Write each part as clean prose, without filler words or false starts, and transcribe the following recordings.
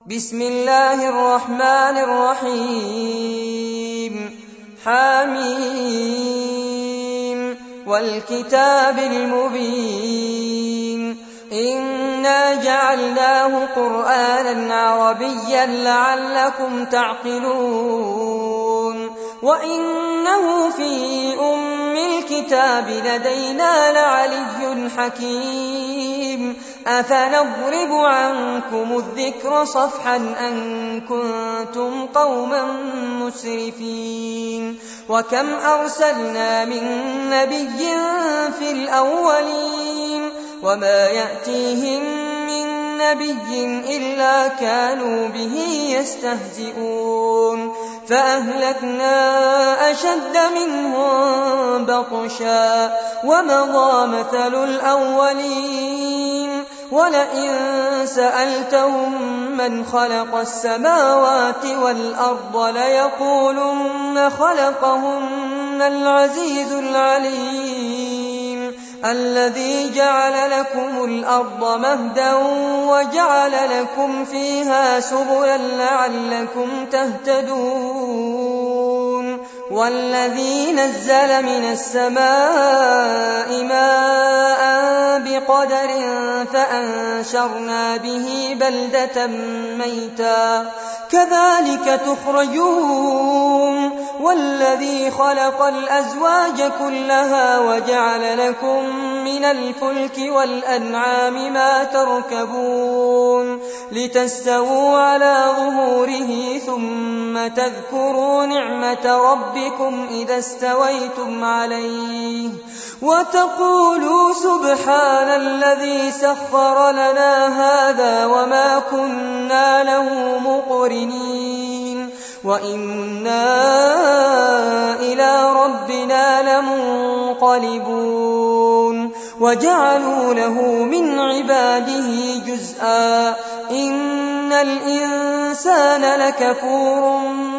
بسم الله الرحمن الرحيم حميم والكتاب المبين إنا جعلناه قرآنا عربيا لعلكم تعقلون وإنه في أم الكتاب لدينا لعلي حكيم أفنضرب عنكم الذكر صفحا أن كنتم قوما مسرفين وكم أرسلنا من نبي في الأولين وما يأتيهم من نبي إلا كانوا به يستهزئون فأهلكنا أشد منهم بطشا ومضى مثل الأولين ولئن سألتهم من خلق السماوات والأرض ليقولن خلقهن العزيز العليم الذي جعل لكم الأرض مهدا وجعل لكم فيها سبلا لعلكم تهتدون والذي نزل من السماء ماء بقدر فأنشرنا به بلدة ميتا كذلك تخرجون والذي خلق الأزواج كلها وجعل لكم من الفلك والأنعام ما تركبون لتستووا على ظهوره ثم تذكروا نعمة ربكم إذا استويتم عليه وتقولوا سبحان الذي سخر لنا هذا وما كنا له مقرنين وإنا إلى ربنا لمنقلبون وجعلوا له من عباده جزءا إن الإنسان لكفور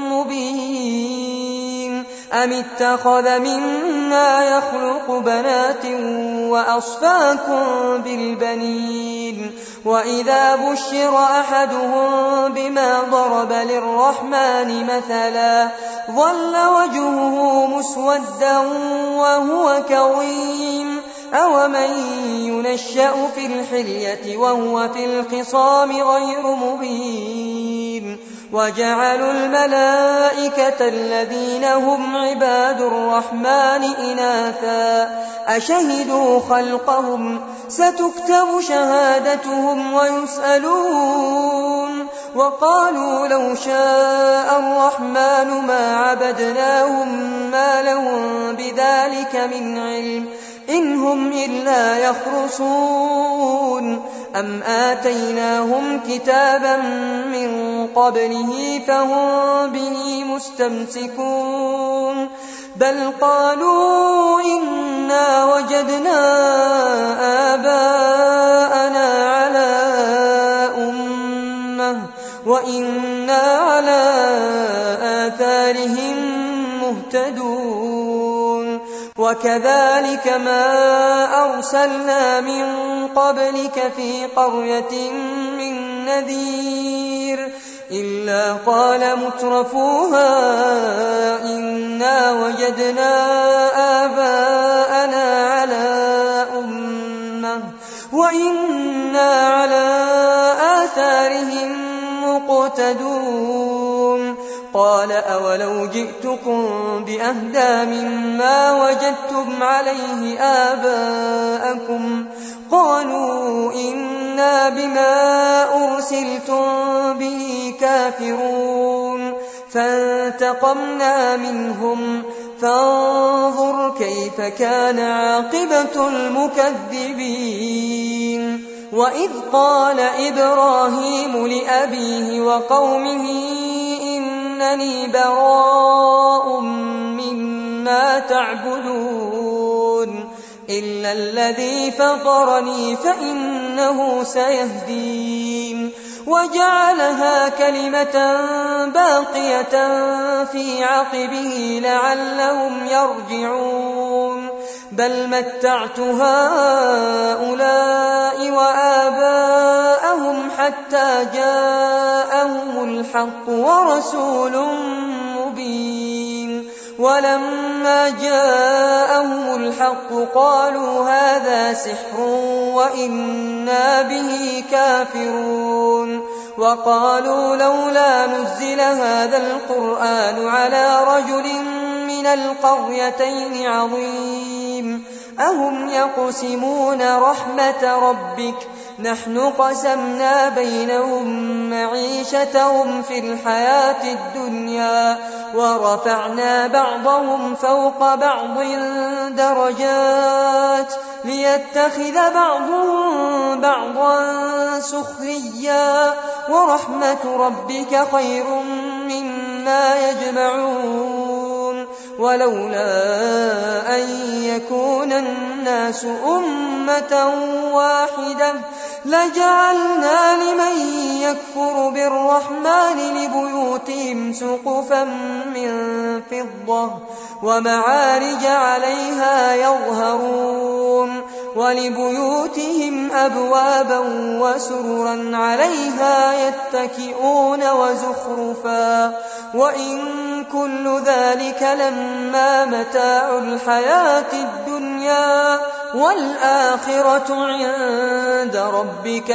مبين أم اتخذ مما يخلق بنات وأصفاكم بالبنين وإذا بشر أحدهم بما ضرب للرحمن مثلا ظل وجهه مسودا وهو كظيم أومن ينشأ في الحلية وهو في الخصام غير مبين وجعلوا الملائكة الذين هم عباد الرحمن إناثا أشهدوا خلقهم ستكتب شهادتهم ويسألون وقالوا لو شاء الرحمن ما عبدناهم ما لهم بذلك من علم إن هم إلا يخرصون أم آتيناهم كتابا من قبله فهم به مستمسكون بل قالوا إنا وجدنا آباءنا على أمة وإنا على آثارهم مهتدون وكذلك ما أرسلنا من قبلك في قرية من نذير إلا قال مترفوها إنا وجدنا آباءنا على أمة وإنا على آثارهم مقتدون قال أولو جئتكم بأهدى مما وجدتم عليه آباءكم قالوا إنا بما أرسلتم به كافرون فانتقمنا منهم فانظر كيف كان عاقبة المكذبين وإذ قال إبراهيم لأبيه وقومه إنني براء مما تعبدون إلا الذي فطرني فإنه سيهدين وجعلها كلمة باقية في عقبه لعلهم يرجعون بل متعت هؤلاء وآباءهم حتى جاءهم الحق ورسول مبين. ولما جاءهم الحق قالوا هذا سحر وإنا به كافرون. وقالوا لولا نزل هذا القرآن على رجل من القريتين عظيم أهم يقسمون رحمة ربك نحن قسمنا بينهم معيشتهم في الحياة الدنيا ورفعنا بعضهم فوق بعض درجات ليتخذ بعضهم بعضا سخريا ورحمة ربك خير مما يجمعون. ولولا أن يكون الناس أمة واحدة لجعلنا لمن يكفر بالرحمن لبيوتهم سقفا من فضة ومعارج عليها يظهرون ولبيوتهم أبوابا وسررا عليها يتكئون وزخرفا وإن كل ذلك لما متاع الحياة الدنيا والآخرة عند ربك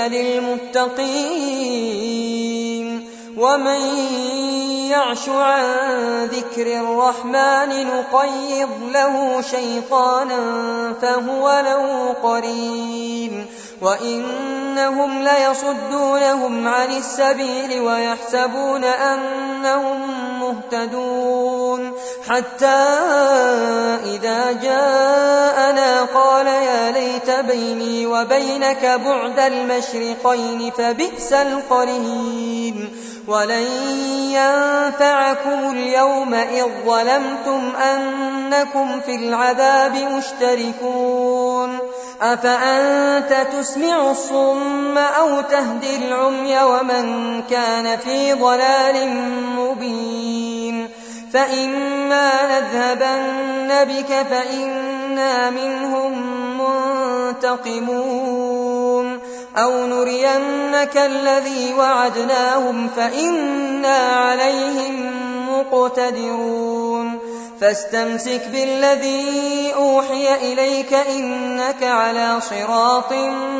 للمتقين. ومن يعش عن ذكر الرحمن نقيض له شيطانا فهو له قرين وإنهم ليصدونهم عن السبيل ويحسبون أنهم مهتدون حتى إذا جاءنا قال يا ليت بيني وبينك بعد المشرقين فبئس القرين. ولن ينفعكم اليوم إذ ظلمتم أنكم في العذاب مشتركون. أفأنت تسمع الصم أو تهدي العمي ومن كان في ضلال مبين. فإما نذهبن بك فإنا منهم منتقمون أو نرينك الذي وعدناهم فإنا عليهم مقتدرون. فاستمسك بالذي أوحي إليك إنك على صراط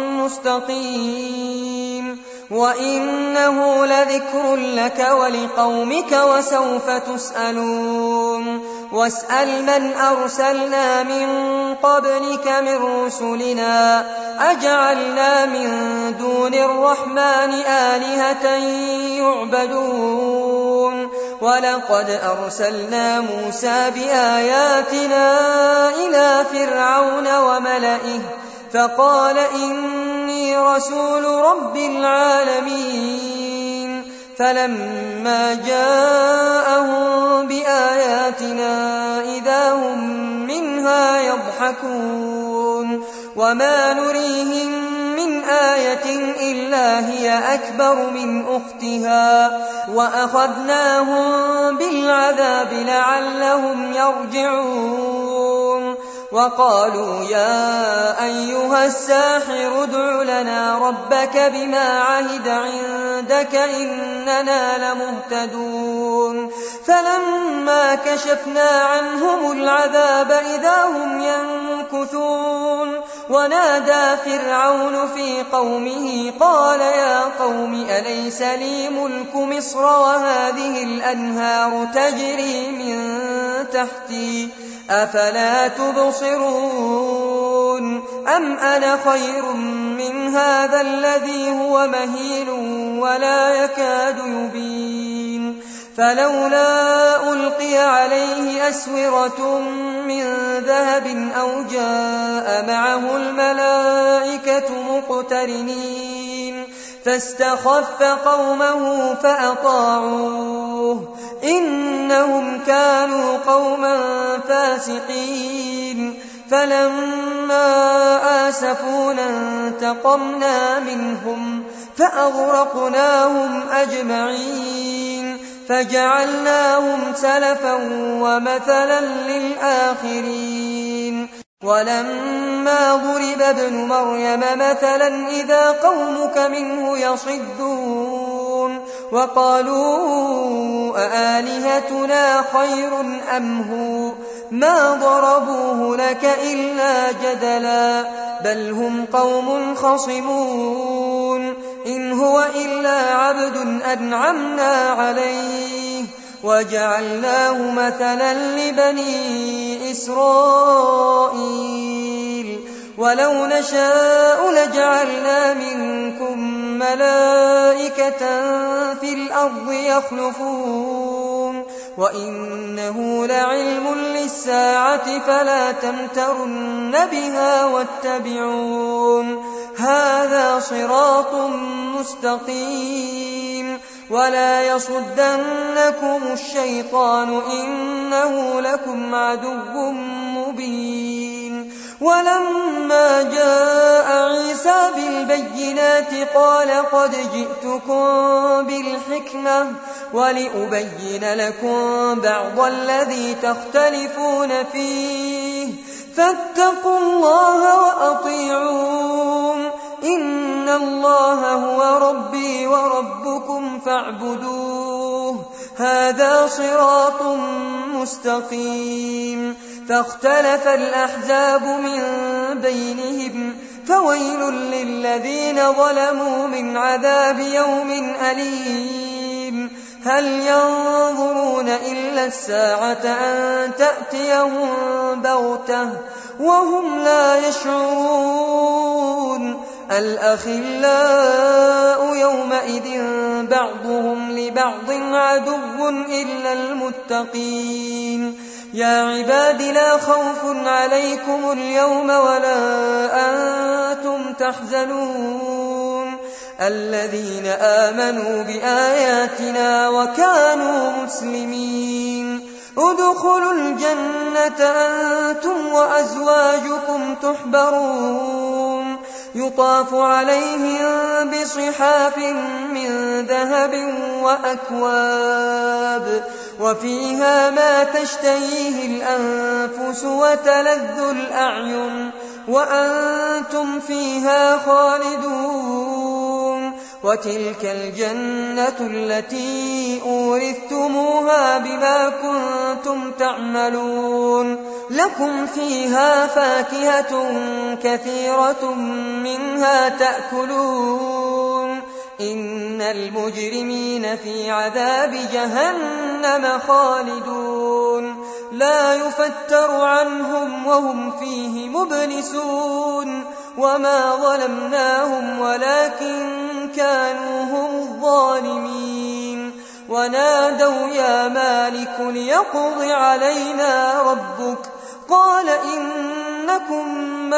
مستقيم وإنه لذكر لك ولقومك وسوف تسألون. واسأل من أرسلنا من قبلك من رسلنا أجعلنا من دون الرحمن آلهة يعبدون. ولقد أرسلنا موسى بآياتنا إلى فرعون وملئه فقال إني رسول رب العالمين. فلما جاءهم بآياتنا إذا هم منها يضحكون. وما نريهم من آية إلا هي أكبر من أختها وأخذناهم بالعذاب لعلهم يرجعون. وقالوا يا أيها الساحر ادع لنا ربك بما عهد عندك إننا لمهتدون. فلما كشفنا عنهم العذاب إذا هم ينكثون. ونادى فرعون في قومه قال يا قوم أليس لي ملك مصر وهذه الأنهار تجري من تحتي أفلا تبصرون أم أنا خير من هذا الذي هو مهين ولا يكاد يبين. فلولا ألقي عليه أسورة من ذهب أو جاء معه الملائكة مقترنين فاستخف قومه فأطاعوه إنهم كانوا قوما فاسقين. فلما آسفونا انتقمنا منهم فأغرقناهم أجمعين فجعلناهم سلفا ومثلا للآخرين. ولما ضرب ابن مريم مثلا إذا قومك منه يصدون وقالوا أآلهتنا خير أم هو ما ضربوه لك إلا جدلا بل هم قوم خصمون إن هو إلا عبد أنعمنا عليه وجعلناه مثلا لبني إسرائيل ولو نشاء لجعلنا منكم ملائكة في الأرض يخلفون وإنه لعلم للساعة فلا تمترن بها واتبعون هذا صراط مستقيم ولا يصدنكم الشيطان إنه لكم عدو مبين ولما جاء عيسى بالبينات قال قد جئتكم بالحكمة ولأبين لكم بعض الذي تختلفون فيه فاتقوا الله وأطيعون إن الله هو ربي وربكم فاعبدوه هذا صراط مستقيم فاختلف الأحزاب من بينهم فويل للذين ظلموا من عذاب يوم أليم هل ينظرون إلا الساعة أن تأتيهم بغتة وهم لا يشعرون الأخلاء يومئذ بعضهم لبعض عدو إلا المتقين يا عباد لا خوف عليكم اليوم ولا أنتم تحزنون الذين آمنوا بآياتنا وكانوا مسلمين ادخلوا الجنة أنتم وأزواجكم تحبرون يطاف عليهم بصحاف من ذهب وأكواب وفيها ما تشتهيه الأنفس وتلذ الأعين وأنتم فيها خالدون وتلك الجنة التي أورثتموها بما كنتم تعملون لكم فيها فاكهة كثيرة منها تأكلون إن المجرمين في عذاب جهنم خالدون لا يفتر عنهم وهم فيه مبلسون وما ظلمناهم ولكن كانوا هم الظالمين ونادوا يا مالك ليقض علينا ربك قال إنكم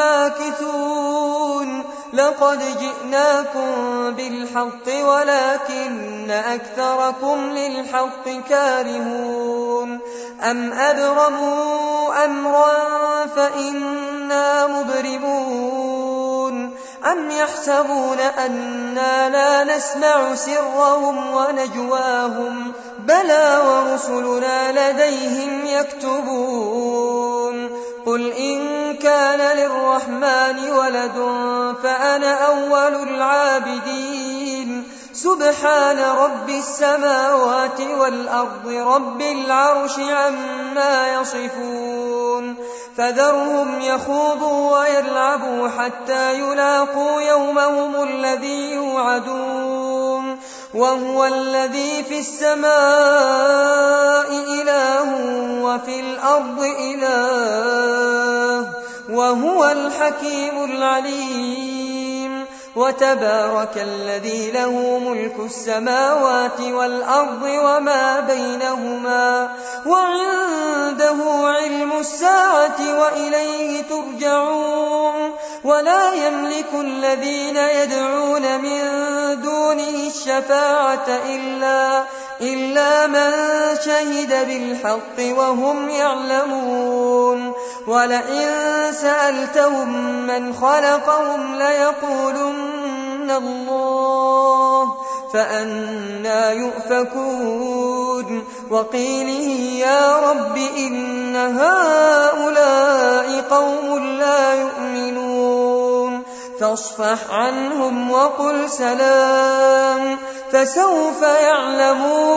ماكثون لقد جئناكم بالحق ولكن أكثركم للحق كارهون أم أبرموا أمرا فإنا مبرمون أم يحسبون أننا لا نسمع سرهم ونجواهم بلى ورسلنا لديهم يكتبون قل إن كان للرحمن ولد فأنا أول العابدين سبحان رب السماوات والأرض رب العرش عما يصفون فذرهم يخوضوا ويلعبوا حتى يلاقوا يومهم الذي يوعدون وهو الذي في السماء إله وفي الأرض إله وهو الحكيم العليم وتبارك الذي له ملك السماوات والأرض وما بينهما وعنده علم الساعة وإليه ترجعون ولا يملك الذين يدعون من دونه الشفاعة إلا من شهد بالحق وهم يعلمون ولئن سألتهم من خلقهم ليقولن الله فأنى يؤفكون وقيله يا رب إن هؤلاء قوم لا يؤمنون فاصفح عنهم وقل سلام فسوف يعلمون